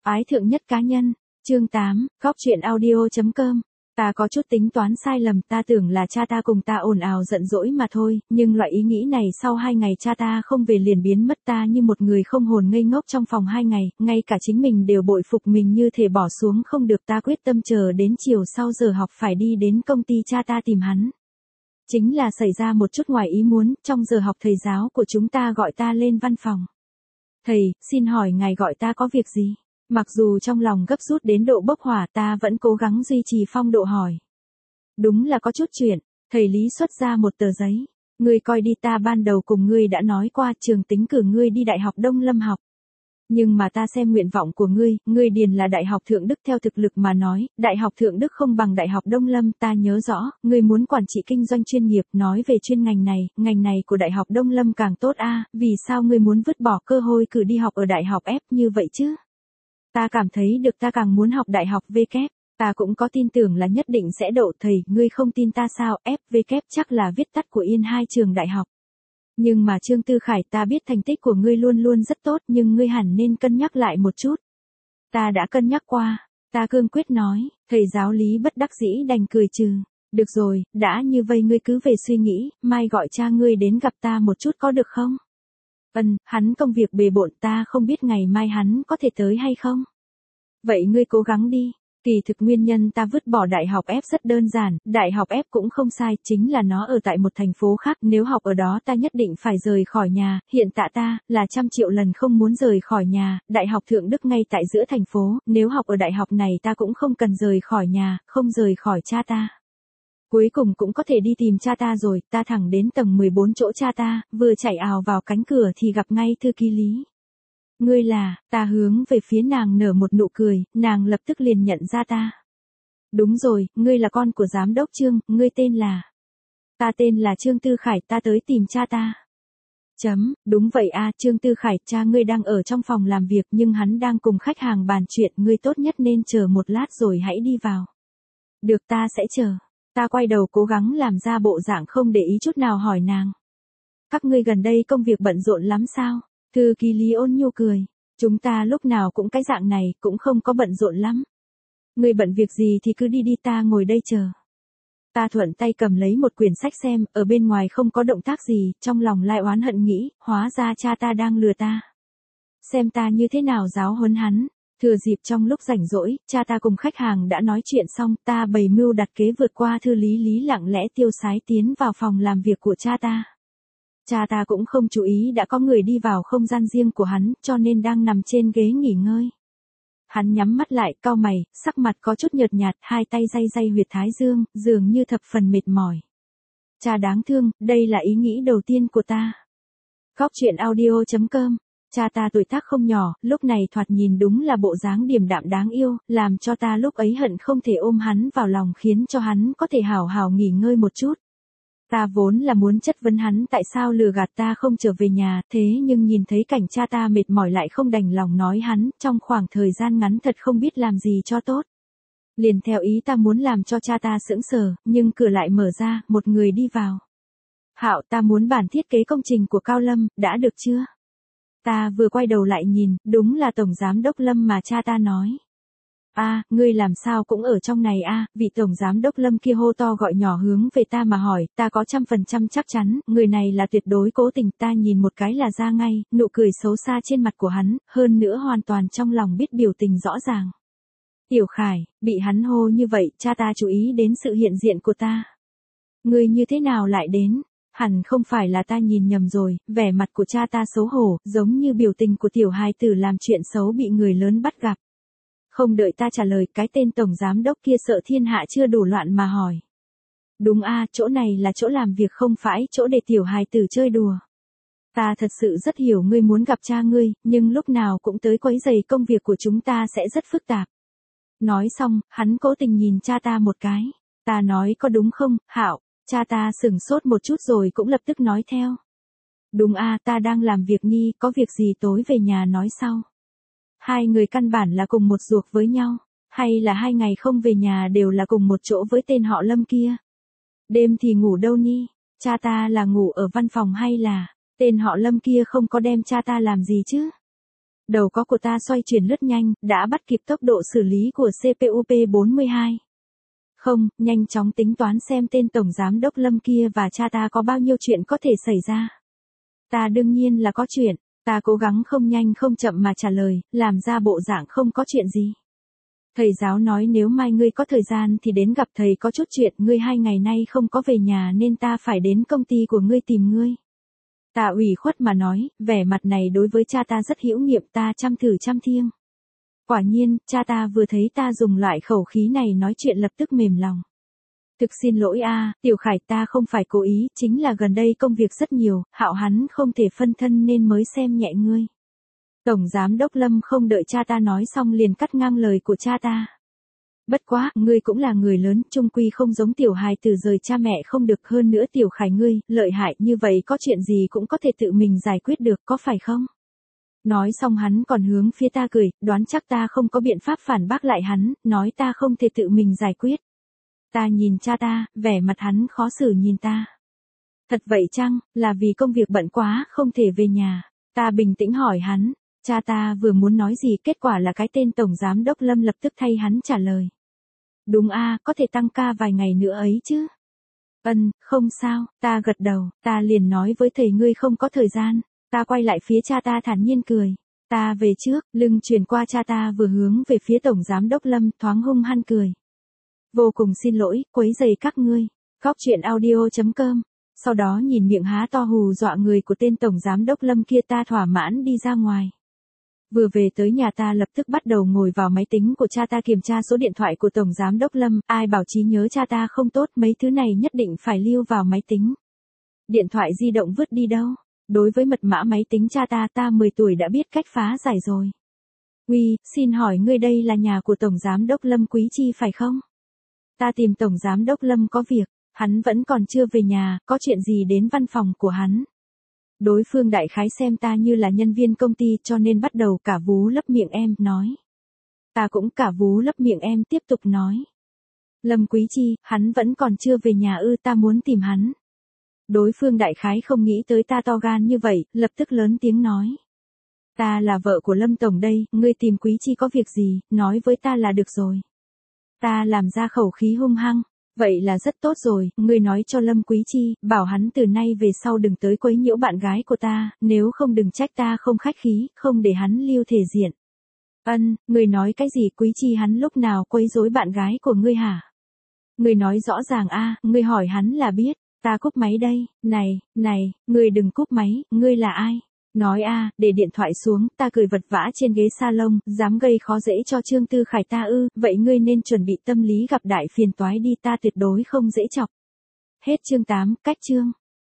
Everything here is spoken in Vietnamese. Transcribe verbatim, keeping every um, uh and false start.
Ái thượng nhất cá nhân, chương tám, góc chuyện audio chấm com. Ta có chút tính toán sai lầm, ta tưởng là cha ta cùng ta ồn ào giận dỗi mà thôi, nhưng loại ý nghĩ này sau hai ngày cha ta không về liền biến mất, ta như một người không hồn ngây ngốc trong phòng hai ngày, ngay cả chính mình đều bội phục mình như thể bỏ xuống không được. Ta quyết tâm chờ đến chiều sau giờ học phải đi đến công ty cha ta tìm hắn. Chính là xảy ra một chút ngoài ý muốn, trong giờ học thầy giáo của chúng ta gọi ta lên văn phòng. Thầy, xin hỏi ngài gọi ta có việc gì? Mặc dù trong lòng gấp rút đến độ bốc hỏa, ta vẫn cố gắng duy trì phong độ hỏi. Đúng là có chút chuyện, thầy Lý xuất ra một tờ giấy. Ngươi coi đi, ta ban đầu cùng ngươi đã nói qua trường tính cử ngươi đi Đại học Đông Lâm học. Nhưng mà ta xem nguyện vọng của ngươi, ngươi điền là Đại học Thượng Đức, theo thực lực mà nói, Đại học Thượng Đức không bằng Đại học Đông Lâm. Ta nhớ rõ, ngươi muốn quản trị kinh doanh chuyên nghiệp, nói về chuyên ngành này, ngành này của Đại học Đông Lâm càng tốt a, vì sao ngươi muốn vứt bỏ cơ hội cử đi học ở Đại học F như vậy chứ? Ta cảm thấy được, ta càng muốn học Đại học V kép, ta cũng có tin tưởng là nhất định sẽ đậu. Thầy, ngươi không tin ta sao? F V kép chắc là viết tắt của Yên hai trường đại học. Nhưng mà Trương Tư Khải, ta biết thành tích của ngươi luôn luôn rất tốt, nhưng ngươi hẳn nên cân nhắc lại một chút. Ta đã cân nhắc qua, ta cương quyết nói. Thầy giáo Lý bất đắc dĩ đành cười trừ. Được rồi, đã như vậy ngươi cứ về suy nghĩ, mai gọi cha ngươi đến gặp ta một chút có được không? Ừm, hắn công việc bề bộn, ta không biết ngày mai hắn có thể tới hay không. Vậy ngươi cố gắng đi. Kỳ thực nguyên nhân ta vứt bỏ Đại học F rất đơn giản, Đại học F cũng không sai, chính là nó ở tại một thành phố khác, nếu học ở đó ta nhất định phải rời khỏi nhà, hiện tại ta, là trăm triệu lần không muốn rời khỏi nhà, Đại học Thượng Đức ngay tại giữa thành phố, nếu học ở đại học này ta cũng không cần rời khỏi nhà, không rời khỏi cha ta. Cuối cùng cũng có thể đi tìm cha ta rồi, ta thẳng đến tầng mười bốn chỗ cha ta, vừa chạy ào vào cánh cửa thì gặp ngay thư ký Lý. Ngươi là, ta hướng về phía nàng nở một nụ cười, nàng lập tức liền nhận ra ta. Đúng rồi, ngươi là con của giám đốc Trương, ngươi tên là. Ta tên là Trương Tư Khải, ta tới tìm cha ta. Chấm, đúng vậy a, Trương Tư Khải, cha ngươi đang ở trong phòng làm việc nhưng hắn đang cùng khách hàng bàn chuyện, ngươi tốt nhất nên chờ một lát rồi hãy đi vào. Được, ta sẽ chờ. Ta quay đầu cố gắng làm ra bộ dạng không để ý chút nào hỏi nàng. Các ngươi gần đây công việc bận rộn lắm sao? Thư ký Lý ôn nhu cười. Chúng ta lúc nào cũng cái dạng này, cũng không có bận rộn lắm. Ngươi bận việc gì thì cứ đi đi, ta ngồi đây chờ. Ta thuận tay cầm lấy một quyển sách xem, ở bên ngoài không có động tác gì, trong lòng lại oán hận nghĩ, hóa ra cha ta đang lừa ta. Xem ta như thế nào giáo huấn hắn. Thừa dịp trong lúc rảnh rỗi, cha ta cùng khách hàng đã nói chuyện xong, ta bày mưu đặt kế vượt qua thư Lý. Lý lặng lẽ tiêu sái tiến vào phòng làm việc của cha ta. Cha ta cũng không chú ý đã có người đi vào không gian riêng của hắn, cho nên đang nằm trên ghế nghỉ ngơi. Hắn nhắm mắt lại, cau mày, sắc mặt có chút nhợt nhạt, hai tay day day huyệt thái dương, dường như thập phần mệt mỏi. Cha đáng thương, đây là ý nghĩ đầu tiên của ta. Góc chuyện audio chấm com. Cha ta tuổi tác không nhỏ, lúc này thoạt nhìn đúng là bộ dáng điềm đạm đáng yêu, làm cho ta lúc ấy hận không thể ôm hắn vào lòng khiến cho hắn có thể hào hào nghỉ ngơi một chút. Ta vốn là muốn chất vấn hắn tại sao lừa gạt ta không trở về nhà, thế nhưng nhìn thấy cảnh cha ta mệt mỏi lại không đành lòng nói hắn, trong khoảng thời gian ngắn thật không biết làm gì cho tốt. Liền theo ý ta muốn làm cho cha ta sững sờ, nhưng cửa lại mở ra, một người đi vào. Hạo, ta muốn bản thiết kế công trình của Cao Lâm, đã được chưa? Ta vừa quay đầu lại nhìn, đúng là Tổng Giám đốc Lâm mà cha ta nói. A, à, ngươi làm sao cũng ở trong này a, à, vị Tổng Giám đốc Lâm kia hô to gọi nhỏ hướng về ta mà hỏi, ta có trăm phần trăm chắc chắn, người này là tuyệt đối cố tình, ta nhìn một cái là ra ngay, nụ cười xấu xa trên mặt của hắn, hơn nữa hoàn toàn trong lòng biết biểu tình rõ ràng. Tiểu Khải, bị hắn hô như vậy, cha ta chú ý đến sự hiện diện của ta. Ngươi như thế nào lại đến? Hẳn không phải là ta nhìn nhầm rồi, vẻ mặt của cha ta xấu hổ, giống như biểu tình của tiểu hài tử làm chuyện xấu bị người lớn bắt gặp. Không đợi ta trả lời, cái tên tổng giám đốc kia sợ thiên hạ chưa đủ loạn mà hỏi. Đúng a, chỗ này là chỗ làm việc không phải chỗ để tiểu hài tử chơi đùa. Ta thật sự rất hiểu ngươi muốn gặp cha ngươi, nhưng lúc nào cũng tới quấy rầy công việc của chúng ta sẽ rất phức tạp. Nói xong, hắn cố tình nhìn cha ta một cái. Ta nói có đúng không, Hạo? Cha ta sửng sốt một chút rồi cũng lập tức nói theo. Đúng a, ta đang làm việc nghi, có việc gì tối về nhà nói sau. Hai người căn bản là cùng một ruột với nhau, hay là hai ngày không về nhà đều là cùng một chỗ với tên họ Lâm kia. Đêm thì ngủ đâu ni? Cha ta là ngủ ở văn phòng hay là tên họ Lâm kia không có đem cha ta làm gì chứ? Đầu có của ta xoay chuyển lướt nhanh, đã bắt kịp tốc độ xử lý của xê pê u P bốn mươi hai. Không, nhanh chóng tính toán xem tên tổng giám đốc Lâm kia và cha ta có bao nhiêu chuyện có thể xảy ra. Ta đương nhiên là có chuyện, ta cố gắng không nhanh không chậm mà trả lời, làm ra bộ dạng không có chuyện gì. Thầy giáo nói nếu mai ngươi có thời gian thì đến gặp thầy, có chút chuyện, ngươi hai ngày nay không có về nhà nên ta phải đến công ty của ngươi tìm ngươi. Ta ủy khuất mà nói, vẻ mặt này đối với cha ta rất hữu nghiệm, ta chăm thử chăm thiêng. Quả nhiên, cha ta vừa thấy ta dùng loại khẩu khí này nói chuyện lập tức mềm lòng. Thực xin lỗi a, Tiểu Khải, ta không phải cố ý, chính là gần đây công việc rất nhiều, Hạo hắn không thể phân thân nên mới xem nhẹ ngươi. Tổng giám đốc Lâm không đợi cha ta nói xong liền cắt ngang lời của cha ta. Bất quá, ngươi cũng là người lớn, chung quy không giống tiểu hài tử rời cha mẹ không được, hơn nữa Tiểu Khải ngươi, lợi hại như vậy có chuyện gì cũng có thể tự mình giải quyết được, có phải không? Nói xong hắn còn hướng phía ta cười, đoán chắc ta không có biện pháp phản bác lại hắn, nói ta không thể tự mình giải quyết. Ta nhìn cha ta, vẻ mặt hắn khó xử nhìn ta. Thật vậy chăng, là vì công việc bận quá, không thể về nhà. Ta bình tĩnh hỏi hắn, cha ta vừa muốn nói gì, kết quả là cái tên tổng giám đốc Lâm lập tức thay hắn trả lời. Đúng a, có thể tăng ca vài ngày nữa ấy chứ. Ân, không sao, ta gật đầu, ta liền nói với thầy ngươi không có thời gian. Ta quay lại phía cha ta thản nhiên cười. Ta về trước, lưng chuyển qua cha ta vừa hướng về phía tổng giám đốc Lâm, thoáng hung hăng cười. Vô cùng xin lỗi, quấy rầy các ngươi. Góc truyện audio chấm com. Sau đó nhìn miệng há to hù dọa người của tên tổng giám đốc Lâm kia, ta thỏa mãn đi ra ngoài. Vừa về tới nhà ta lập tức bắt đầu ngồi vào máy tính của cha ta kiểm tra số điện thoại của tổng giám đốc Lâm, ai bảo trí nhớ cha ta không tốt, mấy thứ này nhất định phải lưu vào máy tính. Điện thoại di động vứt đi đâu? Đối với mật mã máy tính cha ta, ta mười tuổi đã biết cách phá giải rồi. Uy, xin hỏi ngươi đây là nhà của tổng giám đốc Lâm Quý Chi phải không? Ta tìm tổng giám đốc Lâm có việc, hắn vẫn còn chưa về nhà, có chuyện gì đến văn phòng của hắn? Đối phương đại khái xem ta như là nhân viên công ty cho nên bắt đầu cả vú lấp miệng em, nói. Ta cũng cả vú lấp miệng em, tiếp tục nói. Lâm Quý Chi, hắn vẫn còn chưa về nhà ư, ta muốn tìm hắn. Đối phương đại khái không nghĩ tới ta to gan như vậy, lập tức lớn tiếng nói. Ta là vợ của Lâm Tổng đây, ngươi tìm Quý Chi có việc gì, nói với ta là được rồi. Ta làm ra khẩu khí hung hăng, vậy là rất tốt rồi, ngươi nói cho Lâm Quý Chi, bảo hắn từ nay về sau đừng tới quấy nhiễu bạn gái của ta, nếu không đừng trách ta không khách khí, không để hắn lưu thể diện. Ân, ngươi nói cái gì, Quý Chi hắn lúc nào quấy rối bạn gái của ngươi hả? Ngươi nói rõ ràng a, ngươi hỏi hắn là biết. Ta cúp máy đây, này, này, ngươi đừng cúp máy, ngươi là ai? Nói a, để điện thoại xuống, ta cười vật vã trên ghế salon, dám gây khó dễ cho Trương Tư Khải ta ư, vậy ngươi nên chuẩn bị tâm lý gặp đại phiền toái đi, ta tuyệt đối không dễ chọc. Hết chương tám, cách chương.